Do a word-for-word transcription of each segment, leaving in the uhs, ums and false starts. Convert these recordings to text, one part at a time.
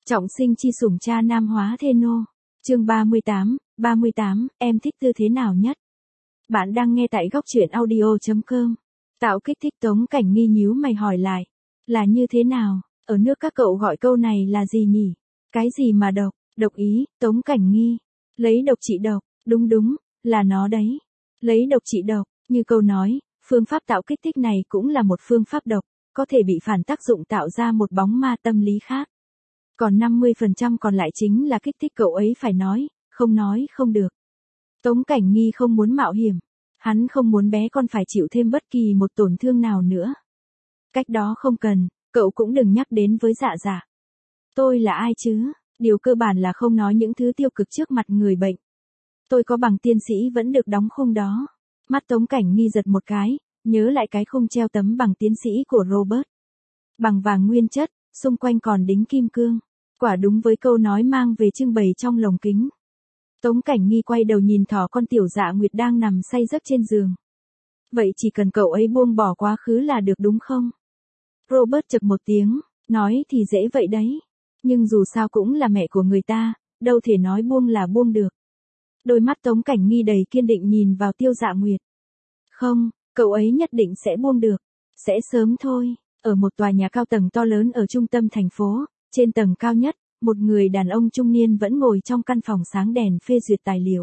Trọng sinh chi sủng cha nam hóa thê nô. Chương ba mươi tám, ba mươi tám, em thích tư thế nào nhất? Bạn đang nghe tại góc truyện audio chấm com. Tạo kích thích Tống Cảnh Nghi nhíu mày hỏi lại. Là như thế nào? Ở nước các cậu gọi câu này là gì nhỉ? Cái gì mà độc? Độc ý, Tống Cảnh Nghi. Lấy độc trị độc, đúng đúng, là nó đấy. Lấy độc trị độc, như câu nói, phương pháp tạo kích thích này cũng là một phương pháp độc, có thể bị phản tác dụng tạo ra một bóng ma tâm lý khác. Còn năm mươi phần trăm còn lại chính là kích thích cậu ấy phải nói, không nói không được. Tống Cảnh Nghi không muốn mạo hiểm. Hắn không muốn bé con phải chịu thêm bất kỳ một tổn thương nào nữa. Cách đó không cần, cậu cũng đừng nhắc đến với dạ dạ. Tôi là ai chứ? Điều cơ bản là không nói những thứ tiêu cực trước mặt người bệnh. Tôi có bằng tiên sĩ vẫn được đóng khung đó. Mắt Tống Cảnh Nghi giật một cái, nhớ lại cái khung treo tấm bằng tiến sĩ của Robert. Bằng vàng nguyên chất, xung quanh còn đính kim cương. Quả đúng với câu nói mang về trưng bày trong lồng kính. Tống Cảnh Nghi quay đầu nhìn thỏ con Tiểu Dạ Nguyệt đang nằm say giấc trên giường. Vậy chỉ cần cậu ấy buông bỏ quá khứ là được đúng không? Robert chậc một tiếng, nói thì dễ vậy đấy. Nhưng dù sao cũng là mẹ của người ta, đâu thể nói buông là buông được. Đôi mắt Tống Cảnh Nghi đầy kiên định nhìn vào Tiêu Dạ Nguyệt. Không, cậu ấy nhất định sẽ buông được. Sẽ sớm thôi. Ở một tòa nhà cao tầng to lớn ở trung tâm thành phố, trên tầng cao nhất, một người đàn ông trung niên vẫn ngồi trong căn phòng sáng đèn phê duyệt tài liệu.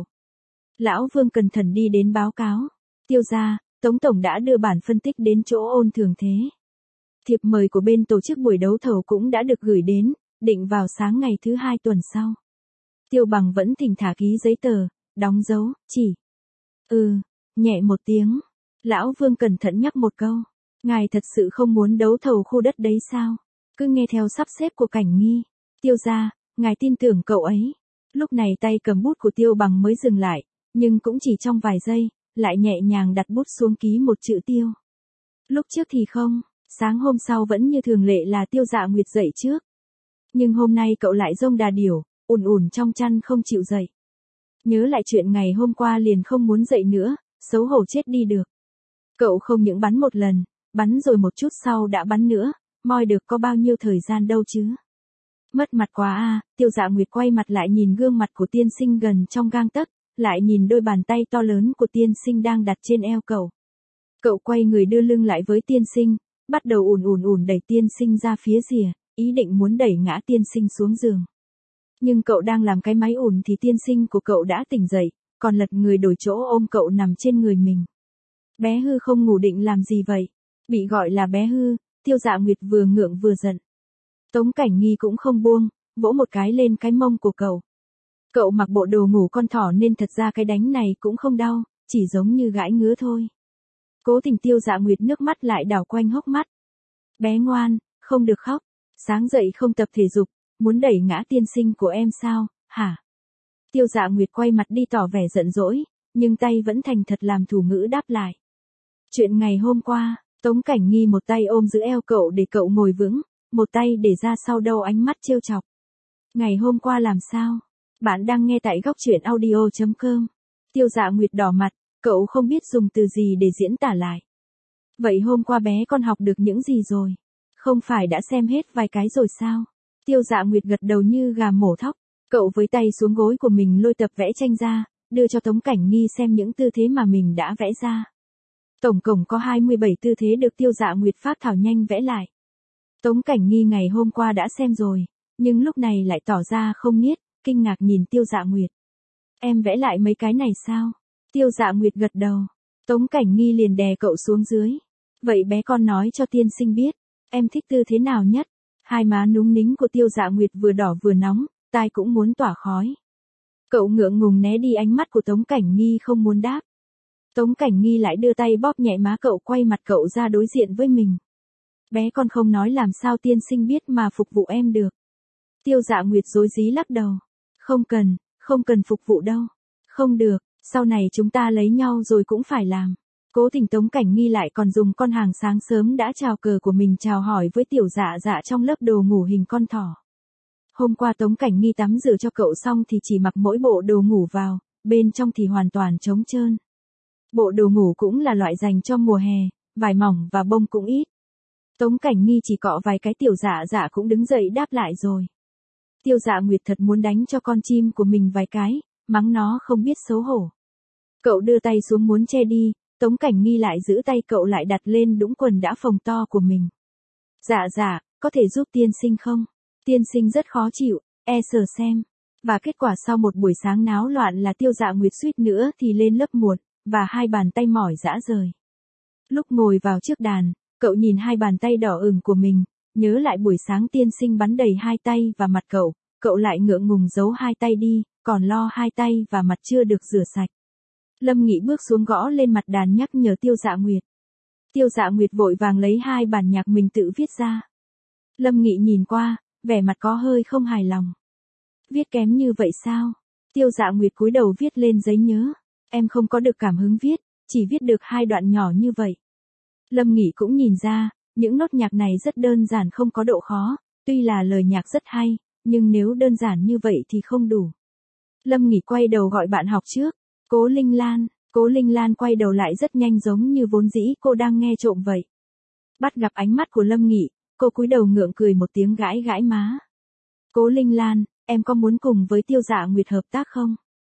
Lão Vương cẩn thận đi đến báo cáo. Tiêu gia, Tống Tổng đã đưa bản phân tích đến chỗ ôn thường thế. Thiệp mời của bên tổ chức buổi đấu thầu cũng đã được gửi đến, định vào sáng ngày thứ hai tuần sau. Tiêu Bằng vẫn thỉnh thả ký giấy tờ, đóng dấu, chỉ. Ừ, nhẹ một tiếng. Lão Vương cẩn thận nhắc một câu. Ngài thật sự không muốn đấu thầu khu đất đấy sao? Cứ nghe theo sắp xếp của Cảnh Nghi. Tiêu gia, ngài tin tưởng cậu ấy. Lúc này tay cầm bút của Tiêu Bằng mới dừng lại, nhưng cũng chỉ trong vài giây, lại nhẹ nhàng đặt bút xuống ký một chữ Tiêu. Lúc trước thì không, sáng hôm sau vẫn như thường lệ là Tiêu Dạ Nguyệt dậy trước. Nhưng hôm nay cậu lại rông đà điểu, ùn ùn trong chăn không chịu dậy. Nhớ lại chuyện ngày hôm qua liền không muốn dậy nữa, xấu hổ chết đi được. Cậu không những bắn một lần, bắn rồi một chút sau đã bắn nữa, moi được có bao nhiêu thời gian đâu chứ. Mất mặt quá à, Tiêu Dạ Nguyệt quay mặt lại nhìn gương mặt của tiên sinh gần trong gang tấc, lại nhìn đôi bàn tay to lớn của tiên sinh đang đặt trên eo cậu. Cậu quay người đưa lưng lại với tiên sinh, bắt đầu ùn ùn ùn đẩy tiên sinh ra phía rìa, ý định muốn đẩy ngã tiên sinh xuống giường. Nhưng cậu đang làm cái máy ùn thì tiên sinh của cậu đã tỉnh dậy, còn lật người đổi chỗ ôm cậu nằm trên người mình. Bé hư không ngủ định làm gì vậy? Bị gọi là bé hư, Tiêu Dạ Nguyệt vừa ngượng vừa giận. Tống Cảnh Nghi cũng không buông, vỗ một cái lên cái mông của cậu. Cậu mặc bộ đồ ngủ con thỏ nên thật ra cái đánh này cũng không đau, chỉ giống như gãi ngứa thôi. Cố tình Tiêu Dạ Nguyệt nước mắt lại đảo quanh hốc mắt. Bé ngoan, không được khóc. Sáng dậy không tập thể dục, muốn đẩy ngã tiên sinh của em sao, hả? Tiêu Dạ Nguyệt quay mặt đi tỏ vẻ giận dỗi, nhưng tay vẫn thành thật làm thủ ngữ đáp lại. Chuyện ngày hôm qua, Tống Cảnh Nghi một tay ôm giữ eo cậu để cậu ngồi vững, một tay để ra sau đầu ánh mắt trêu chọc. Ngày hôm qua làm sao? Bạn đang nghe tại góc truyện audio chấm com. Tiêu Dạ Nguyệt đỏ mặt, cậu không biết dùng từ gì để diễn tả lại. Vậy hôm qua bé con học được những gì rồi? Không phải đã xem hết vài cái rồi sao? Tiêu Dạ Nguyệt gật đầu như gà mổ thóc. Cậu với tay xuống gối của mình lôi tập vẽ tranh ra, đưa cho Tống Cảnh Nghi xem những tư thế mà mình đã vẽ ra. Tổng cộng có hai mươi bảy tư thế được Tiêu Dạ Nguyệt phát thảo nhanh vẽ lại. Tống Cảnh Nghi ngày hôm qua đã xem rồi, nhưng lúc này lại tỏ ra không biết, kinh ngạc nhìn Tiêu Dạ Nguyệt. Em vẽ lại mấy cái này sao? Tiêu Dạ Nguyệt gật đầu. Tống Cảnh Nghi liền đè cậu xuống dưới. Vậy bé con nói cho tiên sinh biết, em thích tư thế nào nhất? Hai má núng nính của Tiêu Dạ Nguyệt vừa đỏ vừa nóng, tai cũng muốn tỏa khói. Cậu ngượng ngùng né đi ánh mắt của Tống Cảnh Nghi không muốn đáp. Tống Cảnh Nghi lại đưa tay bóp nhẹ má cậu, quay mặt cậu ra đối diện với mình. Bé con không nói làm sao tiên sinh biết mà phục vụ em được. Tiêu Dạ Nguyệt rối rí lắc đầu. Không cần, không cần phục vụ đâu. Không được, sau này chúng ta lấy nhau rồi cũng phải làm. Cố tình Tống Cảnh Nghi lại còn dùng con hàng sáng sớm đã chào cờ của mình chào hỏi với Tiểu Dạ Dạ trong lớp đồ ngủ hình con thỏ. Hôm qua Tống Cảnh Nghi tắm rửa cho cậu xong thì chỉ mặc mỗi bộ đồ ngủ vào, bên trong thì hoàn toàn trống trơn. Bộ đồ ngủ cũng là loại dành cho mùa hè, vải mỏng và bông cũng ít. Tống Cảnh Nghi chỉ cọ vài cái Tiểu Dạ Dạ cũng đứng dậy đáp lại rồi. Tiêu Dạ Nguyệt thật muốn đánh cho con chim của mình vài cái, mắng nó không biết xấu hổ. Cậu đưa tay xuống muốn che đi, Tống Cảnh Nghi lại giữ tay cậu lại đặt lên đũng quần đã phồng to của mình. Dạ dạ, có thể giúp tiên sinh không? Tiên sinh rất khó chịu, e sờ xem. Và kết quả sau một buổi sáng náo loạn là Tiêu Dạ Nguyệt suýt nữa thì lên lớp muộn, và hai bàn tay mỏi rã rời. Lúc ngồi vào trước đàn, cậu nhìn hai bàn tay đỏ ửng của mình, nhớ lại buổi sáng tiên sinh bắn đầy hai tay và mặt cậu, cậu lại ngượng ngùng giấu hai tay đi, còn lo hai tay và mặt chưa được rửa sạch. Lâm Nghị bước xuống gõ lên mặt đàn nhắc nhở Tiêu Dạ Nguyệt. Tiêu Dạ Nguyệt vội vàng lấy hai bản nhạc mình tự viết ra. Lâm Nghị nhìn qua, vẻ mặt có hơi không hài lòng. Viết kém như vậy sao? Tiêu Dạ Nguyệt cúi đầu viết lên giấy nhớ. Em không có được cảm hứng viết, chỉ viết được hai đoạn nhỏ như vậy. Lâm Nghị cũng nhìn ra, những nốt nhạc này rất đơn giản không có độ khó, tuy là lời nhạc rất hay, nhưng nếu đơn giản như vậy thì không đủ. Lâm Nghị quay đầu gọi bạn học trước, Cố Linh Lan, Cố Linh Lan quay đầu lại rất nhanh giống như vốn dĩ cô đang nghe trộm vậy. Bắt gặp ánh mắt của Lâm Nghị, cô cúi đầu ngượng cười một tiếng gãi gãi má. Cố Linh Lan, em có muốn cùng với Tiêu Dạ Nguyệt hợp tác không?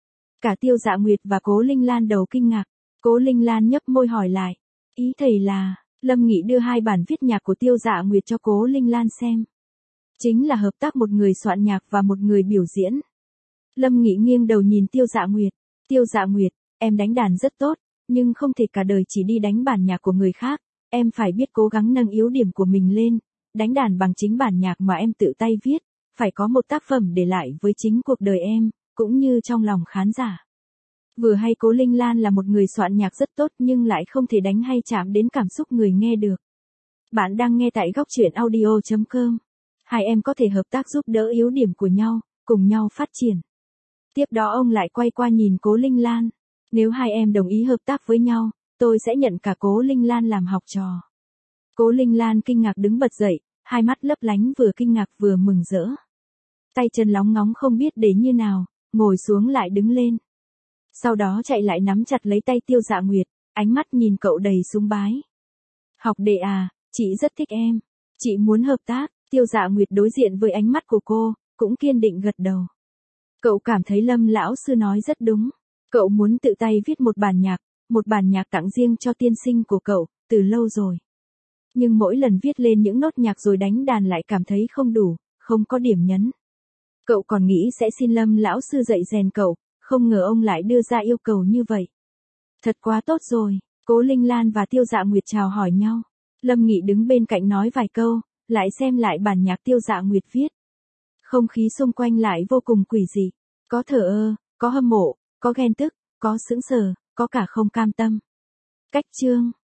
Cả Tiêu Dạ Nguyệt và Cố Linh Lan đầu kinh ngạc, Cố Linh Lan nhấp môi hỏi lại. Ý thầy là, Lâm Nghị đưa hai bản viết nhạc của Tiêu Dạ Nguyệt cho Cố Linh Lan xem. Chính là hợp tác một người soạn nhạc và một người biểu diễn. Lâm Nghị nghiêng đầu nhìn Tiêu Dạ Nguyệt. Tiêu Dạ Nguyệt, em đánh đàn rất tốt, nhưng không thể cả đời chỉ đi đánh bản nhạc của người khác, em phải biết cố gắng nâng yếu điểm của mình lên, đánh đàn bằng chính bản nhạc mà em tự tay viết, phải có một tác phẩm để lại với chính cuộc đời em, cũng như trong lòng khán giả. Vừa hay Cố Linh Lan là một người soạn nhạc rất tốt nhưng lại không thể đánh hay chạm đến cảm xúc người nghe được. Bạn đang nghe tại góc truyện audio chấm com. Hai em có thể hợp tác giúp đỡ yếu điểm của nhau, cùng nhau phát triển. Tiếp đó ông lại quay qua nhìn Cố Linh Lan. Nếu hai em đồng ý hợp tác với nhau, tôi sẽ nhận cả Cố Linh Lan làm học trò. Cố Linh Lan kinh ngạc đứng bật dậy, hai mắt lấp lánh vừa kinh ngạc vừa mừng rỡ. Tay chân lóng ngóng không biết để như nào, ngồi xuống lại đứng lên. Sau đó chạy lại nắm chặt lấy tay Tiêu Dạ Nguyệt, ánh mắt nhìn cậu đầy sùng bái. Học đệ à, chị rất thích em. Chị muốn hợp tác. Tiêu Dạ Nguyệt đối diện với ánh mắt của cô, cũng kiên định gật đầu. Cậu cảm thấy Lâm lão sư nói rất đúng. Cậu muốn tự tay viết một bản nhạc, một bản nhạc tặng riêng cho tiên sinh của cậu, từ lâu rồi. Nhưng mỗi lần viết lên những nốt nhạc rồi đánh đàn lại cảm thấy không đủ, không có điểm nhấn. Cậu còn nghĩ sẽ xin Lâm lão sư dạy rèn cậu, không ngờ ông lại đưa ra yêu cầu như vậy. Thật quá tốt rồi. Cố Linh Lan và Tiêu Dạ Nguyệt chào hỏi nhau. Lâm Nghị đứng bên cạnh nói vài câu, lại xem lại bản nhạc Tiêu Dạ Nguyệt viết. Không khí xung quanh lại vô cùng quỷ dị. Có thờ ơ, có hâm mộ, có ghen tức, có sững sờ, có cả không cam tâm. Cách chương